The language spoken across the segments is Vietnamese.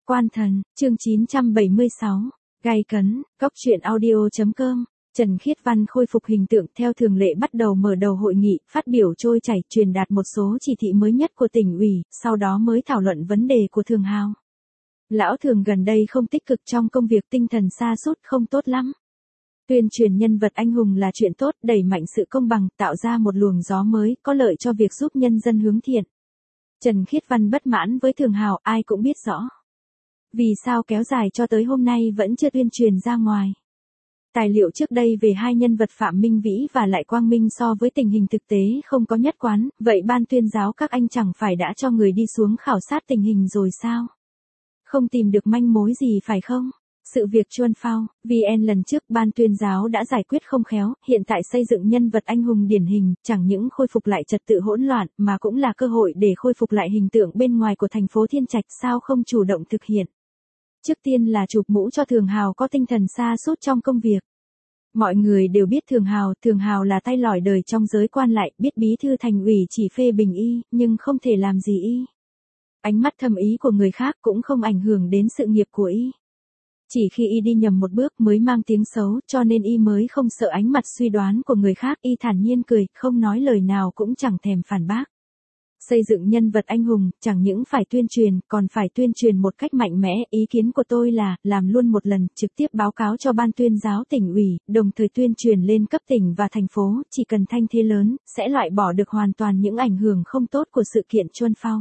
Quan thần, chương 976. Gay cấn, góc truyện audio.com. Trần Khiết Văn khôi phục hình tượng theo thường lệ bắt đầu mở đầu hội nghị, phát biểu trôi chảy, truyền đạt một số chỉ thị mới nhất của tỉnh ủy, sau đó mới thảo luận vấn đề của Thường Hào. Lão Thường gần đây không tích cực trong công việc, tinh thần sa sút không tốt lắm. Tuyên truyền nhân vật anh hùng là chuyện tốt, đẩy mạnh sự công bằng, tạo ra một luồng gió mới, có lợi cho việc giúp nhân dân hướng thiện. Trần Khiết Văn bất mãn với Thường Hào, ai cũng biết rõ. Vì sao kéo dài cho tới hôm nay vẫn chưa tuyên truyền ra ngoài? Tài liệu trước đây về hai nhân vật Phạm Minh Vĩ và Lại Quang Minh so với tình hình thực tế không có nhất quán, vậy ban tuyên giáo các anh chẳng phải đã cho người đi xuống khảo sát tình hình rồi sao? Không tìm được manh mối gì phải không? Sự việc Chuân Phao, VN lần trước ban tuyên giáo đã giải quyết không khéo, hiện tại xây dựng nhân vật anh hùng điển hình, chẳng những khôi phục lại trật tự hỗn loạn, mà cũng là cơ hội để khôi phục lại hình tượng bên ngoài của thành phố Thiên Trạch, sao không chủ động thực hiện? Trước tiên là chụp mũ cho Thường Hào có tinh thần sa sút trong công việc. Mọi người đều biết Thường Hào là tay lỏi đời trong giới quan lại, biết bí thư thành ủy chỉ phê bình y, nhưng không thể làm gì y. Ánh mắt thầm ý của người khác cũng không ảnh hưởng đến sự nghiệp của y. Chỉ khi y đi nhầm một bước mới mang tiếng xấu, cho nên y mới không sợ ánh mặt suy đoán của người khác, y thản nhiên cười, không nói lời nào cũng chẳng thèm phản bác. Xây dựng nhân vật anh hùng, chẳng những phải tuyên truyền, còn phải tuyên truyền một cách mạnh mẽ, ý kiến của tôi là, làm luôn một lần, trực tiếp báo cáo cho ban tuyên giáo tỉnh ủy, đồng thời tuyên truyền lên cấp tỉnh và thành phố, chỉ cần thanh thế lớn, sẽ loại bỏ được hoàn toàn những ảnh hưởng không tốt của sự kiện Chuân Phao.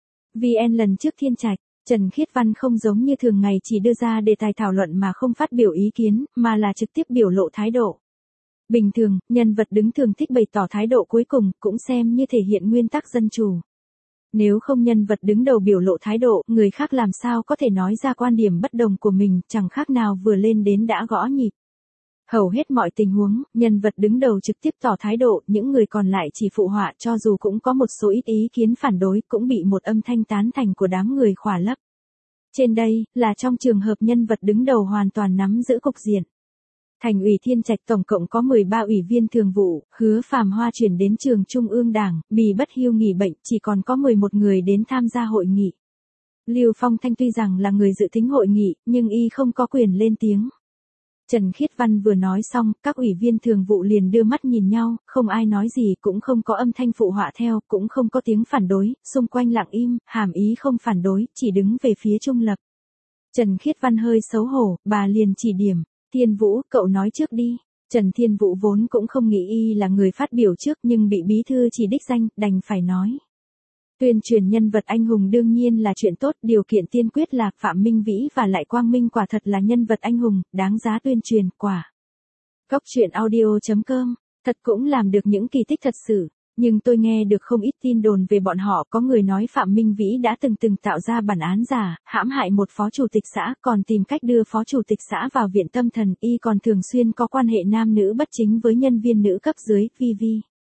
VN lần trước Thiên Trạch, Trần Khiết Văn không giống như thường ngày chỉ đưa ra đề tài thảo luận mà không phát biểu ý kiến, mà là trực tiếp biểu lộ thái độ. Bình thường, nhân vật đứng thường thích bày tỏ thái độ cuối cùng, cũng xem như thể hiện nguyên tắc dân chủ. Nếu không nhân vật đứng đầu biểu lộ thái độ, người khác làm sao có thể nói ra quan điểm bất đồng của mình, chẳng khác nào vừa lên đến đã gõ nhịp. Hầu hết mọi tình huống, nhân vật đứng đầu trực tiếp tỏ thái độ, những người còn lại chỉ phụ họa, cho dù cũng có một số ít ý kiến phản đối, cũng bị một âm thanh tán thành của đám người khỏa lấp. Trên đây, là trong trường hợp nhân vật đứng đầu hoàn toàn nắm giữ cục diện. Thành ủy Thiên Trạch tổng cộng có 13 ủy viên thường vụ, Hứa Phàm Hoa chuyển đến trường Trung ương Đảng, Bì Bất Hiêu nghỉ bệnh, chỉ còn có 11 người đến tham gia hội nghị. Lưu Phong Thanh tuy rằng là người dự thính hội nghị, nhưng y không có quyền lên tiếng. Trần Khiết Văn vừa nói xong, các ủy viên thường vụ liền đưa mắt nhìn nhau, không ai nói gì, cũng không có âm thanh phụ họa theo, cũng không có tiếng phản đối, xung quanh lặng im, hàm ý không phản đối, chỉ đứng về phía trung lập. Trần Khiết Văn hơi xấu hổ, bà liền chỉ điểm. Thiên Vũ, cậu nói trước đi. Trần Thiên Vũ vốn cũng không nghĩ y là người phát biểu trước, nhưng bị bí thư chỉ đích danh, đành phải nói. Tuyên truyền nhân vật anh hùng đương nhiên là chuyện tốt, điều kiện tiên quyết là Phạm Minh Vĩ và Lại Quang Minh quả thật là nhân vật anh hùng, đáng giá tuyên truyền, quả. Góc truyện audio.com, thật cũng làm được những kỳ tích thật sự. Nhưng tôi nghe được không ít tin đồn về bọn họ, có người nói Phạm Minh Vĩ đã từng tạo ra bản án giả, hãm hại một phó chủ tịch xã, còn tìm cách đưa phó chủ tịch xã vào viện tâm thần, y còn thường xuyên có quan hệ nam nữ bất chính với nhân viên nữ cấp dưới, VV.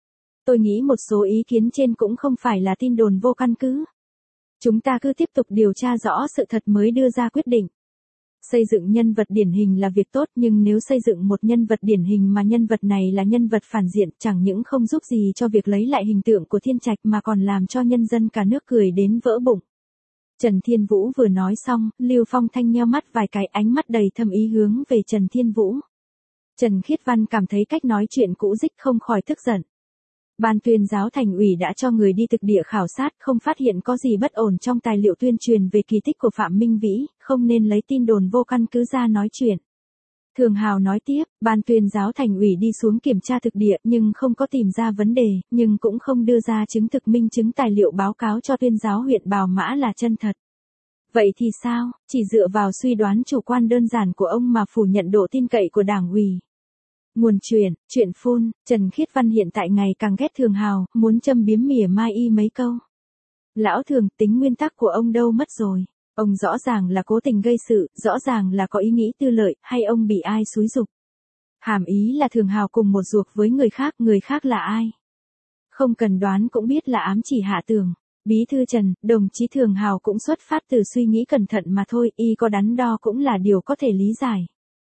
Tôi nghĩ một số ý kiến trên cũng không phải là tin đồn vô căn cứ. Chúng ta cứ tiếp tục điều tra rõ sự thật mới đưa ra quyết định. Xây dựng nhân vật điển hình là việc tốt, nhưng nếu xây dựng một nhân vật điển hình mà nhân vật này là nhân vật phản diện, chẳng những không giúp gì cho việc lấy lại hình tượng của Thiên Trạch mà còn làm cho nhân dân cả nước cười đến vỡ bụng. Trần Thiên Vũ vừa nói xong, Lưu Phong Thanh nheo mắt vài cái, ánh mắt đầy thâm ý hướng về Trần Thiên Vũ. Trần Khiết Văn cảm thấy cách nói chuyện cũ dích, không khỏi tức giận. Ban tuyên giáo thành ủy đã cho người đi thực địa khảo sát, không phát hiện có gì bất ổn trong tài liệu tuyên truyền về kỳ tích của Phạm Minh Vĩ, không nên lấy tin đồn vô căn cứ ra nói chuyện. Thường Hào nói tiếp, ban tuyên giáo thành ủy đi xuống kiểm tra thực địa nhưng không có tìm ra vấn đề, nhưng cũng không đưa ra chứng thực minh chứng tài liệu báo cáo cho tuyên giáo huyện Bào Mã là chân thật. Vậy thì sao, chỉ dựa vào suy đoán chủ quan đơn giản của ông mà phủ nhận độ tin cậy của Đảng ủy. Nguồn chuyện phun, Trần Khiết Văn hiện tại ngày càng ghét Thường Hào, muốn châm biếm mỉa mai y mấy câu. Lão Thường, tính nguyên tắc của ông đâu mất rồi? Ông rõ ràng là cố tình gây sự, rõ ràng là có ý nghĩ tư lợi, hay ông bị ai xúi giục? Hàm ý là Thường Hào cùng một ruột với người khác là ai? Không cần đoán cũng biết là ám chỉ Hạ Tường. Bí thư Trần, đồng chí Thường Hào cũng xuất phát từ suy nghĩ cẩn thận mà thôi, y có đắn đo cũng là điều có thể lý giải.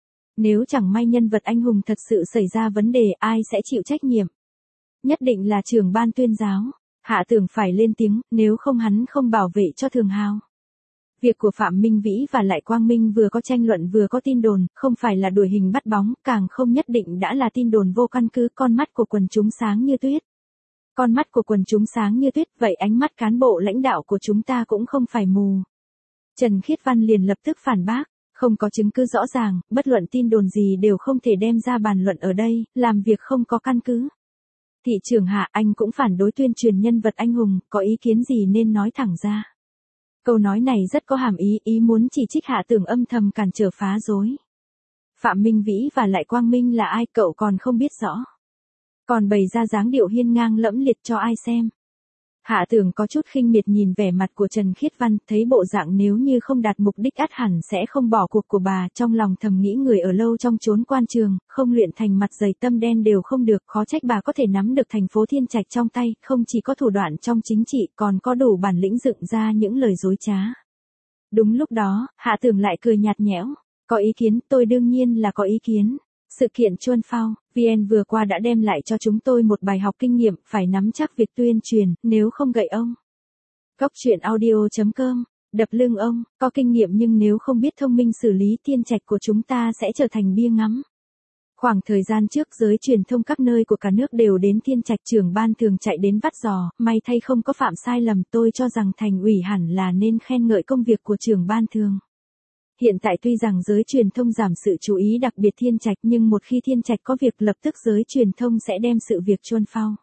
Nếu chẳng may nhân vật anh hùng thật sự xảy ra vấn đề, ai sẽ chịu trách nhiệm? Nhất định là trưởng ban tuyên giáo. Hạ Tường phải lên tiếng, nếu không hắn không bảo vệ cho Thường Hào. Việc của Phạm Minh Vĩ và lại Quang Minh vừa có tranh luận vừa có tin đồn, không phải là đuổi hình bắt bóng, càng không nhất định đã là tin đồn vô căn cứ. Con mắt của quần chúng sáng như tuyết. Con mắt của quần chúng sáng như tuyết, vậy ánh mắt cán bộ lãnh đạo của chúng ta cũng không phải mù. Trần Khiết Văn liền lập tức phản bác, không có chứng cứ rõ ràng, bất luận tin đồn gì đều không thể đem ra bàn luận ở đây, làm việc không có căn cứ. Thị trưởng Hạ, anh cũng phản đối tuyên truyền nhân vật anh hùng, có ý kiến gì nên nói thẳng ra. Câu nói này rất có hàm ý muốn chỉ trích Hạ Tường âm thầm cản trở phá rối. Phạm Minh Vĩ và lại Quang Minh là ai cậu còn không biết rõ. Còn bày ra dáng điệu hiên ngang lẫm liệt cho ai xem. Hạ Tường có chút khinh miệt nhìn vẻ mặt của Trần Khiết Văn, thấy bộ dạng nếu như không đạt mục đích ắt hẳn sẽ không bỏ cuộc của bà, trong lòng thầm nghĩ người ở lâu trong chốn quan trường, không luyện thành mặt dày tâm đen đều không được, khó trách bà có thể nắm được thành phố Thiên Trạch trong tay, không chỉ có thủ đoạn trong chính trị, còn có đủ bản lĩnh dựng ra những lời dối trá. Đúng lúc đó, Hạ Tường lại cười nhạt nhẽo, có ý kiến, tôi đương nhiên là có ý kiến. Sự kiện Chuân Phao, VN vừa qua đã đem lại cho chúng tôi một bài học kinh nghiệm, phải nắm chắc việc tuyên truyền, nếu không gậy ông. Cóc truyện audio.com, đập lưng ông, có kinh nghiệm nhưng nếu không biết thông minh xử lý, Thiên Trạch của chúng ta sẽ trở thành bia ngắm. Khoảng thời gian trước giới truyền thông các nơi của cả nước đều đến Thiên Trạch, trưởng ban thường chạy đến vắt giò, may thay không có phạm sai lầm, tôi cho rằng thành ủy hẳn là nên khen ngợi công việc của trưởng ban thường. Hiện tại tuy rằng giới truyền thông giảm sự chú ý đặc biệt Thiên Trạch nhưng một khi Thiên Trạch có việc lập tức giới truyền thông sẽ đem sự việc Chuân Phao.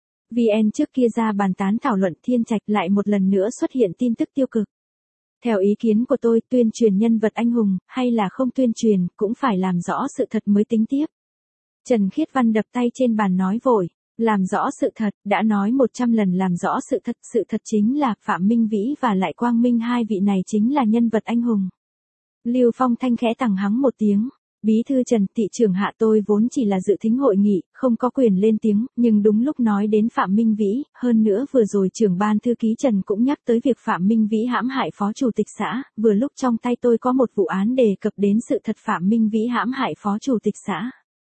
VN trước kia ra bàn tán thảo luận Thiên Trạch lại một lần nữa xuất hiện tin tức tiêu cực. Theo ý kiến của tôi, tuyên truyền nhân vật anh hùng, hay là không tuyên truyền, cũng phải làm rõ sự thật mới tính tiếp. Trần Khiết Văn đập tay trên bàn nói vội, làm rõ sự thật, đã nói 100 lần làm rõ sự thật chính là Phạm Minh Vĩ và lại Quang Minh, hai vị này chính là nhân vật anh hùng. Lưu Phong Thanh khẽ tằng hắng một tiếng, bí thư Trần, thị trưởng Hạ, tôi vốn chỉ là dự thính hội nghị, không có quyền lên tiếng, nhưng đúng lúc nói đến Phạm Minh Vĩ, hơn nữa vừa rồi trưởng ban thư ký Trần cũng nhắc tới việc Phạm Minh Vĩ hãm hại phó chủ tịch xã, vừa lúc trong tay tôi có một vụ án đề cập đến sự thật Phạm Minh Vĩ hãm hại phó chủ tịch xã.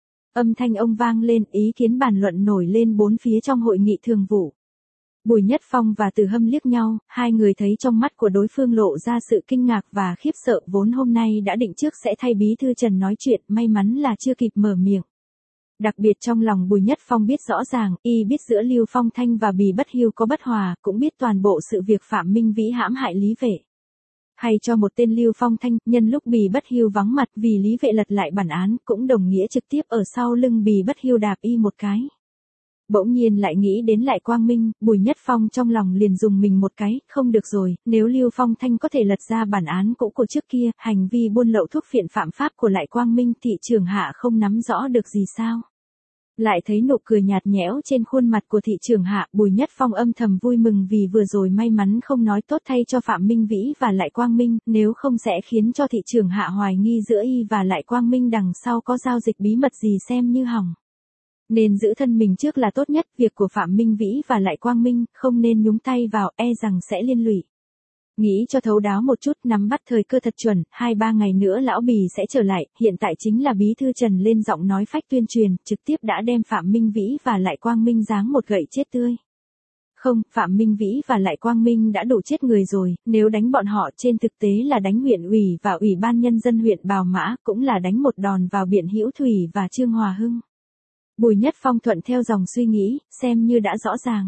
Âm thanh ông vang lên, ý kiến bàn luận nổi lên bốn phía trong hội nghị thường vụ. Bùi Nhất Phong và Từ Hâm liếc nhau, hai người thấy trong mắt của đối phương lộ ra sự kinh ngạc và khiếp sợ, vốn hôm nay đã định trước sẽ thay bí thư Trần nói chuyện, may mắn là chưa kịp mở miệng. Đặc biệt trong lòng Bùi Nhất Phong biết rõ ràng, y biết giữa Lưu Phong Thanh và Bì Bất Hiêu có bất hòa, cũng biết toàn bộ sự việc Phạm Minh Vĩ hãm hại Lý Vệ. Hay cho một tên Lưu Phong Thanh, nhân lúc Bì Bất Hiêu vắng mặt vì Lý Vệ lật lại bản án, cũng đồng nghĩa trực tiếp ở sau lưng Bì Bất Hiêu đạp y một cái. Bỗng nhiên lại nghĩ đến lại Quang Minh, Bùi Nhất Phong trong lòng liền dùng mình một cái, không được rồi, nếu Lưu Phong Thanh có thể lật ra bản án cũ của trước kia, hành vi buôn lậu thuốc phiện phạm pháp của lại Quang Minh, thị trưởng Hạ không nắm rõ được gì sao? Lại thấy nụ cười nhạt nhẽo trên khuôn mặt của thị trưởng Hạ, Bùi Nhất Phong âm thầm vui mừng vì vừa rồi may mắn không nói tốt thay cho Phạm Minh Vĩ và lại Quang Minh, nếu không sẽ khiến cho thị trưởng Hạ hoài nghi giữa y và lại Quang Minh đằng sau có giao dịch bí mật gì xem như hỏng. Nên giữ thân mình trước là tốt nhất, việc của Phạm Minh Vĩ và lại Quang Minh không nên nhúng tay vào, e rằng sẽ liên lụy. Nghĩ cho thấu đáo một chút, nắm bắt thời cơ thật chuẩn, 2-3 ngày nữa lão Bì sẽ trở lại, hiện tại chính là bí thư Trần lên giọng nói phách tuyên truyền, trực tiếp đã đem Phạm Minh Vĩ và lại Quang Minh giáng một gậy chết tươi. Không, Phạm Minh Vĩ và lại Quang Minh đã đủ chết người rồi, nếu đánh bọn họ trên thực tế là đánh huyện ủy và ủy ban nhân dân huyện Bào Mã, cũng là đánh một đòn vào Biện Hữu Thủy và Trương Hòa Hưng. Bùi Nhất Phong thuận theo dòng suy nghĩ, xem như đã rõ ràng.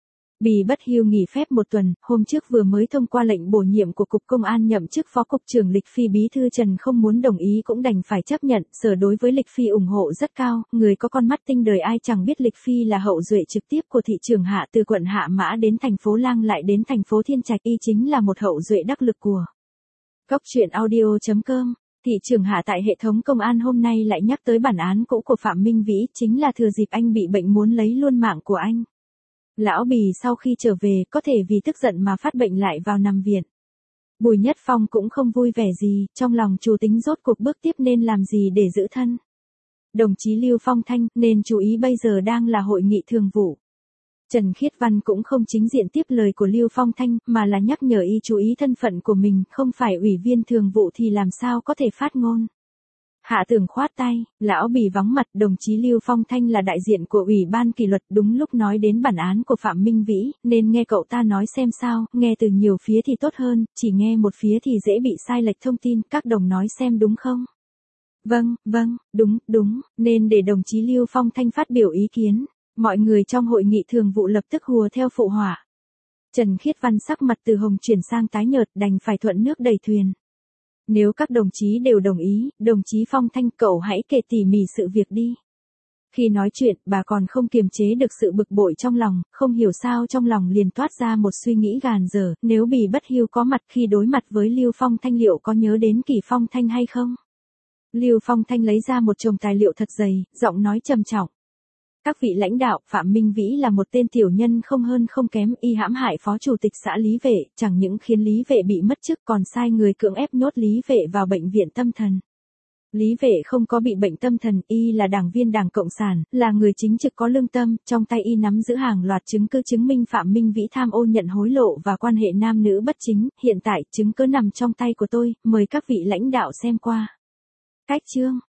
Bì Bất Hiêu nghỉ phép một tuần, hôm trước vừa mới thông qua lệnh bổ nhiệm của Cục Công an nhậm chức Phó Cục trưởng Lịch Phi, bí thư Trần không muốn đồng ý cũng đành phải chấp nhận, sở đối với Lịch Phi ủng hộ rất cao, người có con mắt tinh đời ai chẳng biết Lịch Phi là hậu duệ trực tiếp của thị trưởng Hạ, từ quận Hạ Mã đến thành phố Lang lại đến thành phố Thiên Trạch, y chính là một hậu duệ đắc lực của. Cóc truyện audio.com. Thị trưởng Hạ tại hệ thống công an hôm nay lại nhắc tới bản án cũ của Phạm Minh Vĩ, chính là thừa dịp anh bị bệnh muốn lấy luôn mạng của anh. Lão Bì sau khi trở về có thể vì tức giận mà phát bệnh lại vào nằm viện. Bùi Nhất Phong cũng không vui vẻ gì, trong lòng chủ tính rốt cuộc bước tiếp nên làm gì để giữ thân. Đồng chí Lưu Phong Thanh, nên chú ý bây giờ đang là hội nghị thường vụ. Trần Khiết Văn cũng không chính diện tiếp lời của Lưu Phong Thanh, mà là nhắc nhở y chú ý thân phận của mình, không phải ủy viên thường vụ thì làm sao có thể phát ngôn. Hạ Tường khoát tay, lão Bỉ vắng mặt, đồng chí Lưu Phong Thanh là đại diện của Ủy ban kỷ luật, đúng lúc nói đến bản án của Phạm Minh Vĩ, nên nghe cậu ta nói xem sao, nghe từ nhiều phía thì tốt hơn, chỉ nghe một phía thì dễ bị sai lệch thông tin, các đồng nói xem đúng không? Vâng, đúng, nên để đồng chí Lưu Phong Thanh phát biểu ý kiến. Mọi người trong hội nghị thường vụ lập tức hùa theo phụ họa. Trần Khiết Văn sắc mặt từ hồng chuyển sang tái nhợt, đành phải thuận nước đẩy thuyền. Nếu các đồng chí đều đồng ý, đồng chí Phong Thanh cậu hãy kể tỉ mỉ sự việc đi. Khi nói chuyện, bà còn không kiềm chế được sự bực bội trong lòng, không hiểu sao trong lòng liền toát ra một suy nghĩ gàn dở, nếu Bỉ Bất Hiếu có mặt khi đối mặt với Lưu Phong Thanh liệu có nhớ đến Kỷ Phong Thanh hay không? Lưu Phong Thanh lấy ra một chồng tài liệu thật dày, giọng nói trầm trọng. Các vị lãnh đạo, Phạm Minh Vĩ là một tên tiểu nhân không hơn không kém, y hãm hại phó chủ tịch xã Lý Vệ, chẳng những khiến Lý Vệ bị mất chức còn sai người cưỡng ép nhốt Lý Vệ vào bệnh viện tâm thần. Lý Vệ không có bị bệnh tâm thần, y là đảng viên Đảng Cộng sản, là người chính trực có lương tâm, trong tay y nắm giữ hàng loạt chứng cứ chứng minh Phạm Minh Vĩ tham ô nhận hối lộ và quan hệ nam nữ bất chính, hiện tại chứng cứ nằm trong tay của tôi, mời các vị lãnh đạo xem qua. Cách chương